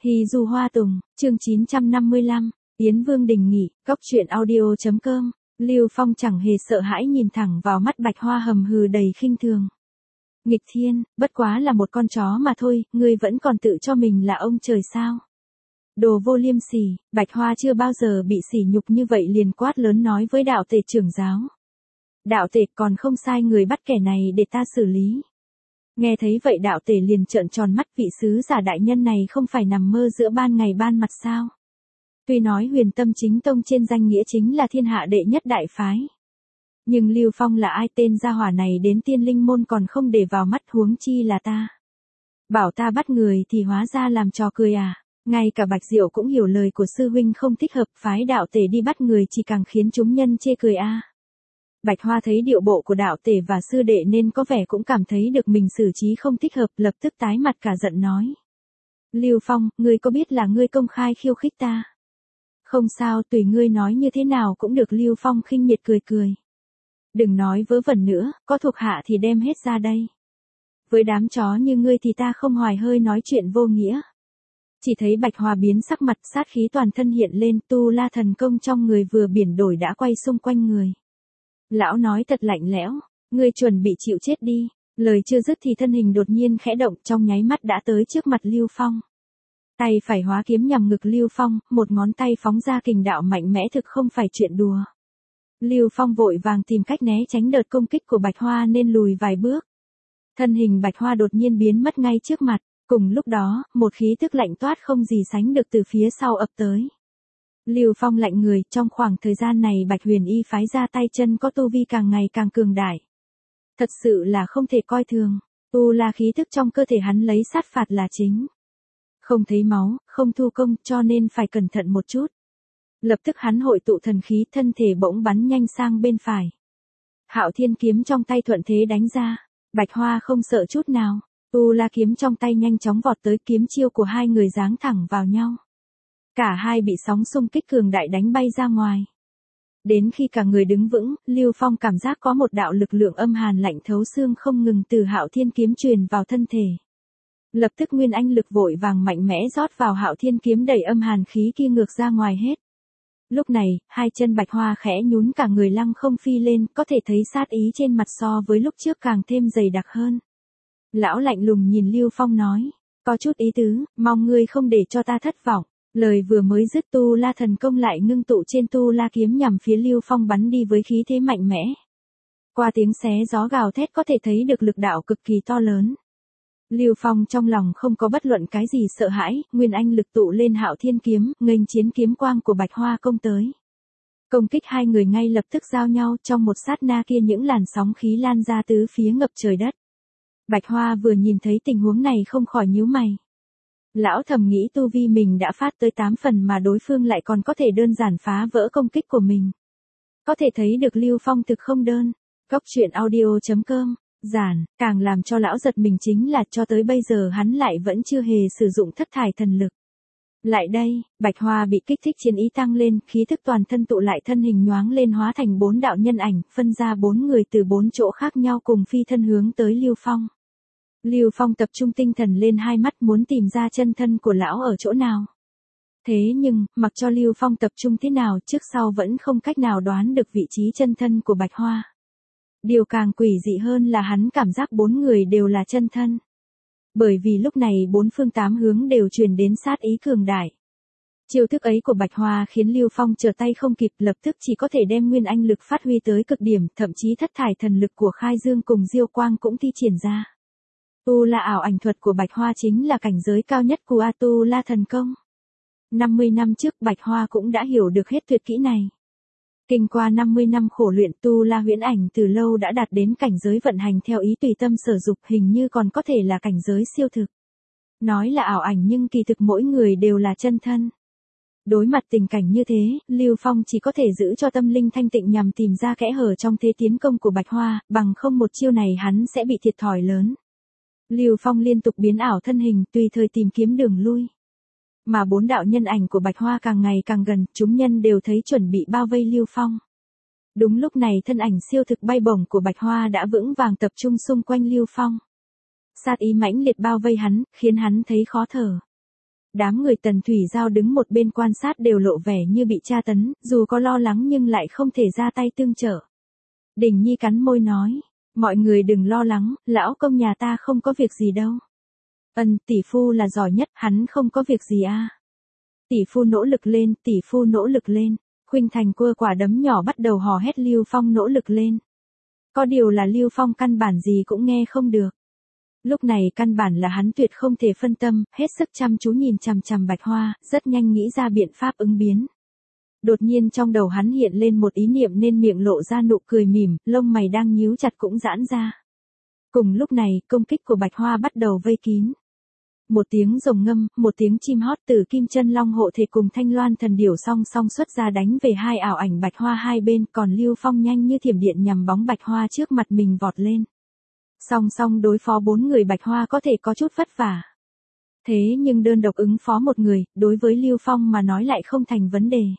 Hy Du Hoa Tùng, chương 955, Yến Vương đình nghỉ, cóc truyện audio.com, Lưu Phong chẳng hề sợ hãi nhìn thẳng vào mắt Bạch Hoa hầm hừ đầy khinh thường. Nghịch thiên, bất quá là một con chó mà thôi, ngươi vẫn còn tự cho mình là ông trời sao? Đồ vô liêm sỉ, Bạch Hoa chưa bao giờ bị sỉ nhục như vậy liền quát lớn nói với đạo tể trưởng giáo. Đạo tể còn không sai người bắt kẻ này để ta xử lý. Nghe thấy vậy đạo tể liền trợn tròn mắt, vị sứ giả đại nhân này không phải nằm mơ giữa ban ngày ban mặt sao? Tuy nói Huyền Tâm Chính Tông trên danh nghĩa chính là thiên hạ đệ nhất đại phái. Nhưng Lưu Phong là ai, tên gia hỏa này đến Tiên Linh môn còn không để vào mắt, huống chi là ta. Bảo ta bắt người thì hóa ra làm trò cười à? Ngay cả Bạch Diệu cũng hiểu lời của sư huynh không thích hợp, phái đạo tể đi bắt người chỉ càng khiến chúng nhân chê cười a. Bạch Hoa thấy điệu bộ của đạo tể và sư đệ nên có vẻ cũng cảm thấy được mình xử trí không thích hợp, lập tức tái mặt cả giận nói. Lưu Phong, ngươi có biết là ngươi công khai khiêu khích ta? Không sao, tùy ngươi nói như thế nào cũng được. Lưu Phong khinh miệt cười cười. Đừng nói vớ vẩn nữa, có thuộc hạ thì đem hết ra đây. Với đám chó như ngươi thì ta không hoài hơi nói chuyện vô nghĩa. Chỉ thấy Bạch Hoa biến sắc mặt, sát khí toàn thân hiện lên, tu la thần công trong người vừa biển đổi đã quay xung quanh người. Lão nói thật lạnh lẽo, ngươi chuẩn bị chịu chết đi. Lời chưa dứt thì thân hình đột nhiên khẽ động, trong nháy mắt đã tới trước mặt Lưu Phong. Tay phải hóa kiếm nhằm ngực Lưu Phong, một ngón tay phóng ra kình đạo mạnh mẽ thực không phải chuyện đùa. Lưu Phong vội vàng tìm cách né tránh đợt công kích của Bạch Hoa nên lùi vài bước. Thân hình Bạch Hoa đột nhiên biến mất ngay trước mặt, cùng lúc đó, một khí tức lạnh toát không gì sánh được từ phía sau ập tới. Lưu Phong lạnh người, trong khoảng thời gian này Bạch Huyền Y phái ra tay chân có tu vi càng ngày càng cường đại. Thật sự là không thể coi thường, tu la khí tức trong cơ thể hắn lấy sát phạt là chính. Không thấy máu, không thu công cho nên phải cẩn thận một chút. Lập tức hắn hội tụ thần khí, thân thể bỗng bắn nhanh sang bên phải. Hạo Thiên kiếm trong tay thuận thế đánh ra, Bạch Hoa không sợ chút nào, tu la kiếm trong tay nhanh chóng vọt tới, kiếm chiêu của hai người giáng thẳng vào nhau. Cả hai bị sóng xung kích cường đại đánh bay ra ngoài. Đến khi cả người đứng vững, Lưu Phong cảm giác có một đạo lực lượng âm hàn lạnh thấu xương không ngừng từ Hạo Thiên kiếm truyền vào thân thể. Lập tức nguyên anh lực vội vàng mạnh mẽ rót vào Hạo Thiên kiếm đẩy âm hàn khí kia ngược ra ngoài hết. Lúc này, hai chân Bạch Hoa khẽ nhún, cả người lăng không phi lên, có thể thấy sát ý trên mặt so với lúc trước càng thêm dày đặc hơn. Lão lạnh lùng nhìn Lưu Phong nói, có chút ý tứ, mong ngươi không để cho ta thất vọng. Lời vừa mới dứt, tu la thần công lại ngưng tụ trên tu la kiếm nhằm phía Lưu Phong bắn đi với khí thế mạnh mẽ. Qua tiếng xé gió gào thét có thể thấy được lực đạo cực kỳ to lớn. Lưu Phong trong lòng không có bất luận cái gì sợ hãi, nguyên anh lực tụ lên Hạo Thiên kiếm, nghênh chiến kiếm quang của Bạch Hoa công tới. Công kích hai người ngay lập tức giao nhau, trong một sát na kia những làn sóng khí lan ra tứ phía ngập trời đất. Bạch Hoa vừa nhìn thấy tình huống này không khỏi nhíu mày. Lão thầm nghĩ tu vi mình đã phát tới 8 phần mà đối phương lại còn có thể đơn giản phá vỡ công kích của mình. Có thể thấy được Lưu Phong thực không đơn. Cóc truyện audio.com, giản, càng làm cho lão giật mình chính là cho tới bây giờ hắn lại vẫn chưa hề sử dụng thất thải thần lực. Lại đây, Bạch Hoa bị kích thích chiến ý tăng lên, khí thức toàn thân tụ lại, thân hình nhoáng lên hóa thành 4 đạo nhân ảnh, phân ra 4 người từ 4 chỗ khác nhau cùng phi thân hướng tới Lưu Phong. Lưu Phong tập trung tinh thần lên hai mắt muốn tìm ra chân thân của lão ở chỗ nào. Thế nhưng, mặc cho Lưu Phong tập trung thế nào trước sau vẫn không cách nào đoán được vị trí chân thân của Bạch Hoa. Điều càng quỷ dị hơn là hắn cảm giác 4 người đều là chân thân. Bởi vì lúc này 4 phương 8 hướng đều truyền đến sát ý cường đại. Chiêu thức ấy của Bạch Hoa khiến Lưu Phong trở tay không kịp, lập tức chỉ có thể đem nguyên anh lực phát huy tới cực điểm, thậm chí thất thải thần lực của Khai Dương cùng Diêu Quang cũng thi triển ra. Tu la ảo ảnh thuật của Bạch Hoa chính là cảnh giới cao nhất của tu la thần công. 50 năm trước Bạch Hoa cũng đã hiểu được hết tuyệt kỹ này. Kinh qua 50 năm khổ luyện, tu la huyễn ảnh từ lâu đã đạt đến cảnh giới vận hành theo ý tùy tâm sở dục, hình như còn có thể là cảnh giới siêu thực. Nói là ảo ảnh nhưng kỳ thực mỗi người đều là chân thân. Đối mặt tình cảnh như thế, Lưu Phong chỉ có thể giữ cho tâm linh thanh tịnh nhằm tìm ra kẽ hở trong thế tiến công của Bạch Hoa, bằng không một chiêu này hắn sẽ bị thiệt thòi lớn. Lưu Phong liên tục biến ảo thân hình, tùy thời tìm kiếm đường lui. Mà 4 đạo nhân ảnh của Bạch Hoa càng ngày càng gần, chúng nhân đều thấy chuẩn bị bao vây Lưu Phong. Đúng lúc này thân ảnh siêu thực bay bổng của Bạch Hoa đã vững vàng tập trung xung quanh Lưu Phong. Sát ý mãnh liệt bao vây hắn, khiến hắn thấy khó thở. Đám người Tần Thủy Giao đứng một bên quan sát đều lộ vẻ như bị tra tấn, dù có lo lắng nhưng lại không thể ra tay tương trợ. Đình Nhi cắn môi nói, mọi người đừng lo lắng, lão công nhà ta không có việc gì đâu. Tỷ phu là giỏi nhất, hắn không có việc gì à. Tỷ phu nỗ lực lên, tỷ phu nỗ lực lên. Khuynh Thành cua quả đấm nhỏ bắt đầu hò hét Lưu Phong nỗ lực lên. Có điều là Lưu Phong căn bản gì cũng nghe không được. Lúc này căn bản là hắn tuyệt không thể phân tâm, hết sức chăm chú nhìn chằm chằm Bạch Hoa, rất nhanh nghĩ ra biện pháp ứng biến. Đột nhiên trong đầu hắn hiện lên một ý niệm nên miệng lộ ra nụ cười mỉm, lông mày đang nhíu chặt cũng giãn ra. Cùng lúc này, công kích của Bạch Hoa bắt đầu vây kín. Một tiếng rồng ngâm, một tiếng chim hót từ Kim Chân Long hộ thể cùng Thanh Loan thần điểu song song xuất ra đánh về hai ảo ảnh Bạch Hoa hai bên, còn Lưu Phong nhanh như thiểm điện nhằm bóng Bạch Hoa trước mặt mình vọt lên. Song song đối phó 4 người Bạch Hoa có thể có chút vất vả. Thế nhưng đơn độc ứng phó một người, đối với Lưu Phong mà nói lại không thành vấn đề.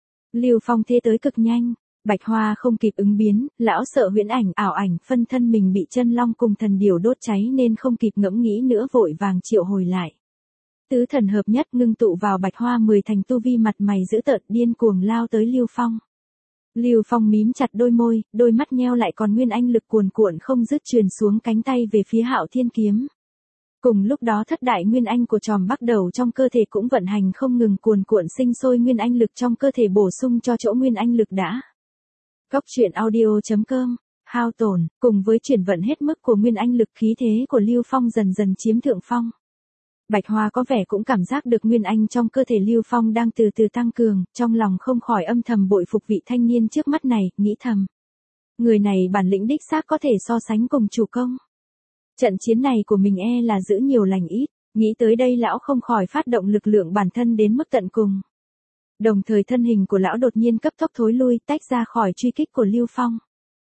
Lưu Phong thế tới cực nhanh, Bạch Hoa không kịp ứng biến, lão sợ huyễn ảnh, ảo ảnh, phân thân mình bị chân long cùng thần điểu đốt cháy nên không kịp ngẫm nghĩ nữa vội vàng triệu hồi lại. Tứ thần hợp nhất ngưng tụ vào Bạch Hoa 10 thành tu vi mặt mày dữ tợn điên cuồng lao tới Lưu Phong. Lưu Phong mím chặt đôi mắt nheo lại còn nguyên anh lực cuồn cuộn không dứt truyền xuống cánh tay về phía Hạo Thiên kiếm. Cùng lúc đó thất đại nguyên anh của Tròm Bắc Đầu trong cơ thể cũng vận hành không ngừng cuồn cuộn sinh sôi nguyên anh lực trong cơ thể bổ sung cho chỗ nguyên anh lực đã. Góc truyện audio.com, hao tổn, cùng với chuyển vận hết mức của nguyên anh lực khí thế của Lưu Phong dần dần chiếm thượng phong. Bạch Hoa có vẻ cũng cảm giác được nguyên anh trong cơ thể Lưu Phong đang từ từ tăng cường, trong lòng không khỏi âm thầm bội phục vị thanh niên trước mắt này, nghĩ thầm. Người này bản lĩnh đích xác có thể so sánh cùng chủ công. Trận chiến này của mình là giữ nhiều lành ít, nghĩ tới đây lão không khỏi phát động lực lượng bản thân đến mức tận cùng. Đồng thời thân hình của lão đột nhiên cấp tốc thối lui tách ra khỏi truy kích của Lưu Phong.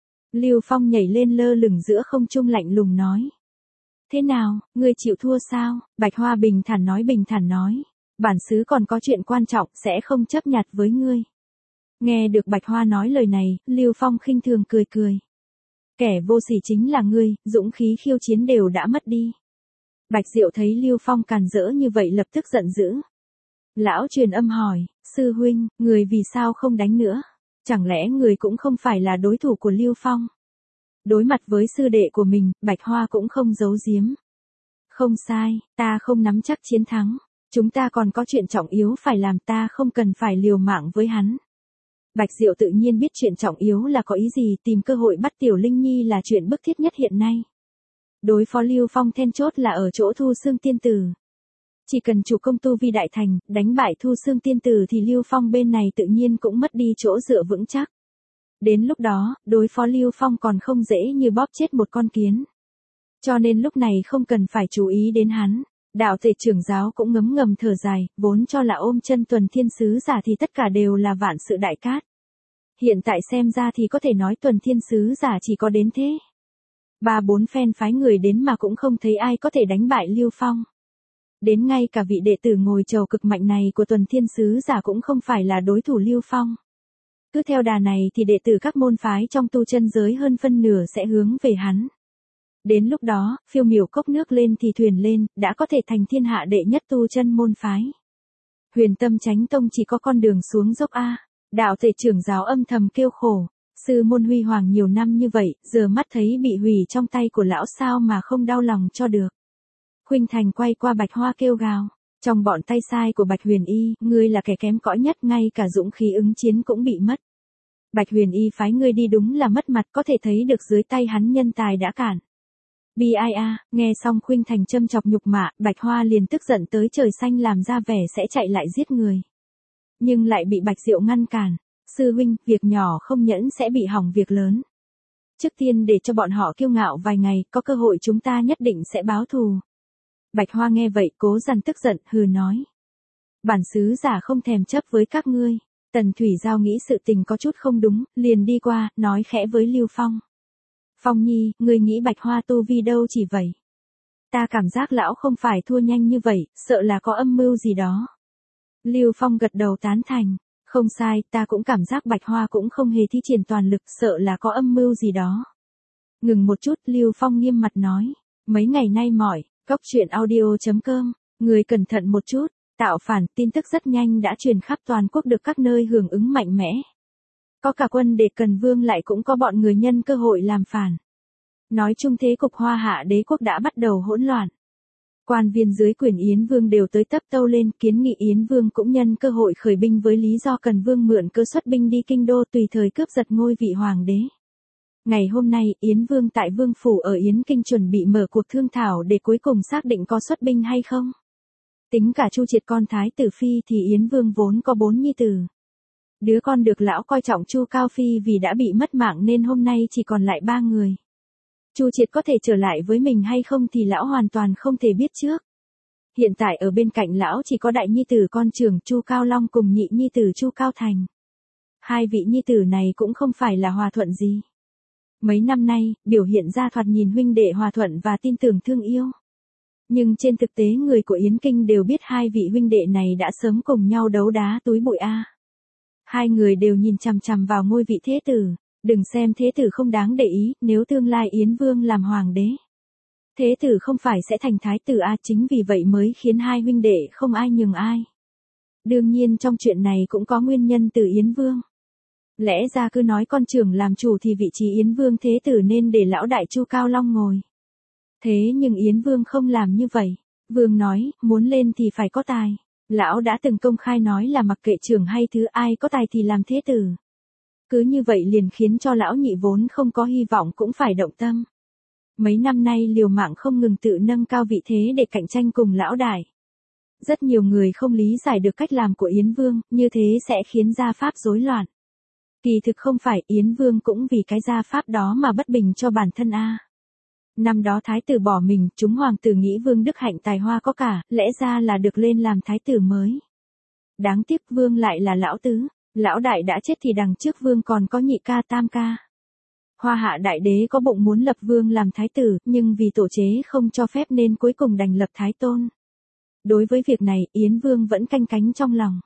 Lưu Phong nhảy lên lơ lửng giữa không trung lạnh lùng nói. Thế nào, ngươi chịu thua sao? Bạch Hoa bình thản nói. Bản xứ còn có chuyện quan trọng sẽ không chấp nhặt với ngươi. Nghe được Bạch Hoa nói lời này, Lưu Phong khinh thường cười. Kẻ vô sỉ chính là ngươi, dũng khí khiêu chiến đều đã mất đi. Bạch Diệu thấy Lưu Phong càn rỡ như vậy lập tức giận dữ. Lão truyền âm hỏi, sư huynh, người vì sao không đánh nữa? Chẳng lẽ người cũng không phải là đối thủ của Lưu Phong? Đối mặt với sư đệ của mình, Bạch Hoa cũng không giấu giếm. Không sai, ta không nắm chắc chiến thắng. Chúng ta còn có chuyện trọng yếu phải làm, ta không cần phải liều mạng với hắn. Bạch Diệu tự nhiên biết chuyện trọng yếu là có ý gì, tìm cơ hội bắt Tiểu Linh Nhi là chuyện bức thiết nhất hiện nay. Đối phó Lưu Phong then chốt là ở chỗ Thu Xương Tiên Tử. Chỉ cần chủ công tu vi đại thành, đánh bại Thu Xương Tiên Tử thì Lưu Phong bên này tự nhiên cũng mất đi chỗ dựa vững chắc. Đến lúc đó, đối phó Lưu Phong còn không dễ như bóp chết một con kiến. Cho nên lúc này không cần phải chú ý đến hắn. Đạo tể trưởng giáo cũng ngấm ngầm thở dài, vốn cho là ôm chân Tuần Thiên Sứ giả thì tất cả đều là vạn sự đại cát. Hiện tại xem ra thì có thể nói Tuần Thiên Sứ giả chỉ có đến thế. 3-4 phen phái người đến mà cũng không thấy ai có thể đánh bại Lưu Phong. Đến ngay cả vị đệ tử ngồi chầu cực mạnh này của Tuần Thiên Sứ giả cũng không phải là đối thủ Lưu Phong. Cứ theo đà này thì đệ tử các môn phái trong tu chân giới hơn phân nửa sẽ hướng về hắn. Đến lúc đó, phiêu miểu cốc nước lên thì thuyền lên, đã có thể thành thiên hạ đệ nhất tu chân môn phái. Huyền Tâm Chánh Tông chỉ có con đường xuống dốc a. Đạo tể trưởng giáo âm thầm kêu khổ. Sư môn huy hoàng nhiều năm như vậy, giờ mắt thấy bị hủy trong tay của lão sao mà không đau lòng cho được. Khuynh Thành quay qua Bạch Hoa kêu gào. Trong bọn tay sai của Bạch Huyền Y, ngươi là kẻ kém cỏi nhất, ngay cả dũng khí ứng chiến cũng bị mất. Bạch Huyền Y phái ngươi đi đúng là mất mặt, có thể thấy được dưới tay hắn nhân tài đã cản. Bia, nghe xong Khuynh Thành châm chọc nhục mạ, Bạch Hoa liền tức giận tới trời xanh làm ra vẻ sẽ chạy lại giết người. Nhưng lại bị Bạch Diệu ngăn cản. Sư huynh, việc nhỏ không nhẫn sẽ bị hỏng việc lớn. Trước tiên để cho bọn họ kiêu ngạo vài ngày, có cơ hội chúng ta nhất định sẽ báo thù. Bạch Hoa nghe vậy cố dằn tức giận, hừ nói. Bản sứ giả không thèm chấp với các ngươi. Tần Thủy Giao nghĩ sự tình có chút không đúng, liền đi qua, nói khẽ với Lưu Phong. Phong Nhi, ngươi nghĩ Bạch Hoa tu vi đâu chỉ vậy? Ta cảm giác lão không phải thua nhanh như vậy, sợ là có âm mưu gì đó. Lưu Phong gật đầu tán thành. Không sai, ta cũng cảm giác Bạch Hoa cũng không hề thi triển toàn lực, sợ là có âm mưu gì đó. Ngừng một chút, Lưu Phong nghiêm mặt nói. Mấy ngày nay mỏi, góc truyện audio.com, người cẩn thận một chút. Tạo phản, tin tức rất nhanh đã truyền khắp toàn quốc được các nơi hưởng ứng mạnh mẽ. Có cả quân để Cần Vương lại cũng có bọn người nhân cơ hội làm phản. Nói chung thế cục Hoa Hạ đế quốc đã bắt đầu hỗn loạn. Quan viên dưới quyền Yến Vương đều tới tấp tâu lên, kiến nghị Yến Vương cũng nhân cơ hội khởi binh với lý do Cần Vương mượn cơ xuất binh đi kinh đô tùy thời cướp giật ngôi vị hoàng đế. Ngày hôm nay, Yến Vương tại Vương Phủ ở Yến Kinh chuẩn bị mở cuộc thương thảo để cuối cùng xác định có xuất binh hay không. Tính cả Chu Triệt con Thái tử Phi thì Yến Vương vốn có 4 nhi tử. Đứa con được lão coi trọng Chu Cao Phi vì đã bị mất mạng nên hôm nay chỉ còn lại 3 người. Chu Triệt có thể trở lại với mình hay không thì lão hoàn toàn không thể biết trước. Hiện tại ở bên cạnh lão chỉ có đại nhi tử con trưởng Chu Cao Long cùng nhị nhi tử Chu Cao Thành. Hai vị nhi tử này cũng không phải là hòa thuận gì. Mấy năm nay, biểu hiện ra thoạt nhìn huynh đệ hòa thuận và tin tưởng thương yêu. Nhưng trên thực tế người của Yến Kinh đều biết hai vị huynh đệ này đã sớm cùng nhau đấu đá túi bụi a. Hai người đều nhìn chằm chằm vào ngôi vị thế tử. Đừng xem thế tử không đáng để ý, nếu tương lai Yến Vương làm hoàng đế. Thế tử không phải sẽ thành thái tử chính vì vậy mới khiến hai huynh đệ không ai nhường ai. Đương nhiên trong chuyện này cũng có nguyên nhân từ Yến Vương. Lẽ ra cứ nói con trưởng làm chủ thì vị trí Yến Vương thế tử nên để lão đại Chu Cao Long ngồi. Thế nhưng Yến Vương không làm như vậy. Vương nói, muốn lên thì phải có tài. Lão đã từng công khai nói là mặc kệ trưởng hay thứ ai có tài thì làm thế tử. Cứ như vậy liền khiến cho lão nhị vốn không có hy vọng cũng phải động tâm. Mấy năm nay liều mạng không ngừng tự nâng cao vị thế để cạnh tranh cùng lão đại. Rất nhiều người không lý giải được cách làm của Yến Vương, như thế sẽ khiến gia pháp rối loạn. Kỳ thực không phải, Yến Vương cũng vì cái gia pháp đó mà bất bình cho bản thân a. Năm đó thái tử bỏ mình, chúng hoàng tử nghĩ Vương đức hạnh tài hoa có cả, lẽ ra là được lên làm thái tử mới. Đáng tiếc Vương lại là lão tứ. Lão đại đã chết thì đằng trước Vương còn có nhị ca tam ca. Hoa Hạ đại đế có bụng muốn lập Vương làm thái tử, nhưng vì tổ chế không cho phép nên cuối cùng đành lập thái tôn. Đối với việc này, Yến Vương vẫn canh cánh trong lòng.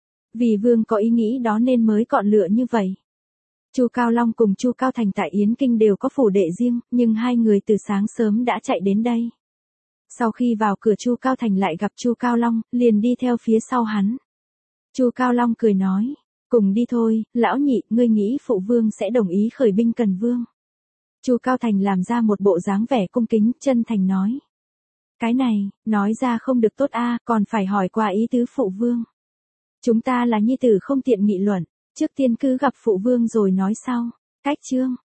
Vì Vương có ý nghĩ đó nên mới chọn lựa như vậy. Chu Cao Long cùng Chu Cao Thành tại Yến Kinh đều có phủ đệ riêng, nhưng hai người từ sáng sớm đã chạy đến đây. Sau khi vào cửa Chu Cao Thành lại gặp Chu Cao Long, liền đi theo phía sau hắn. Chu Cao Long cười nói. Cùng đi thôi, lão nhị, ngươi nghĩ phụ vương sẽ đồng ý khởi binh Cần Vương. Chu Cao Thành làm ra một bộ dáng vẻ cung kính, chân thành nói. Cái này, nói ra không được tốt còn phải hỏi qua ý tứ phụ vương. Chúng ta là nhi tử không tiện nghị luận, trước tiên cứ gặp phụ vương rồi nói sau. Cách chương.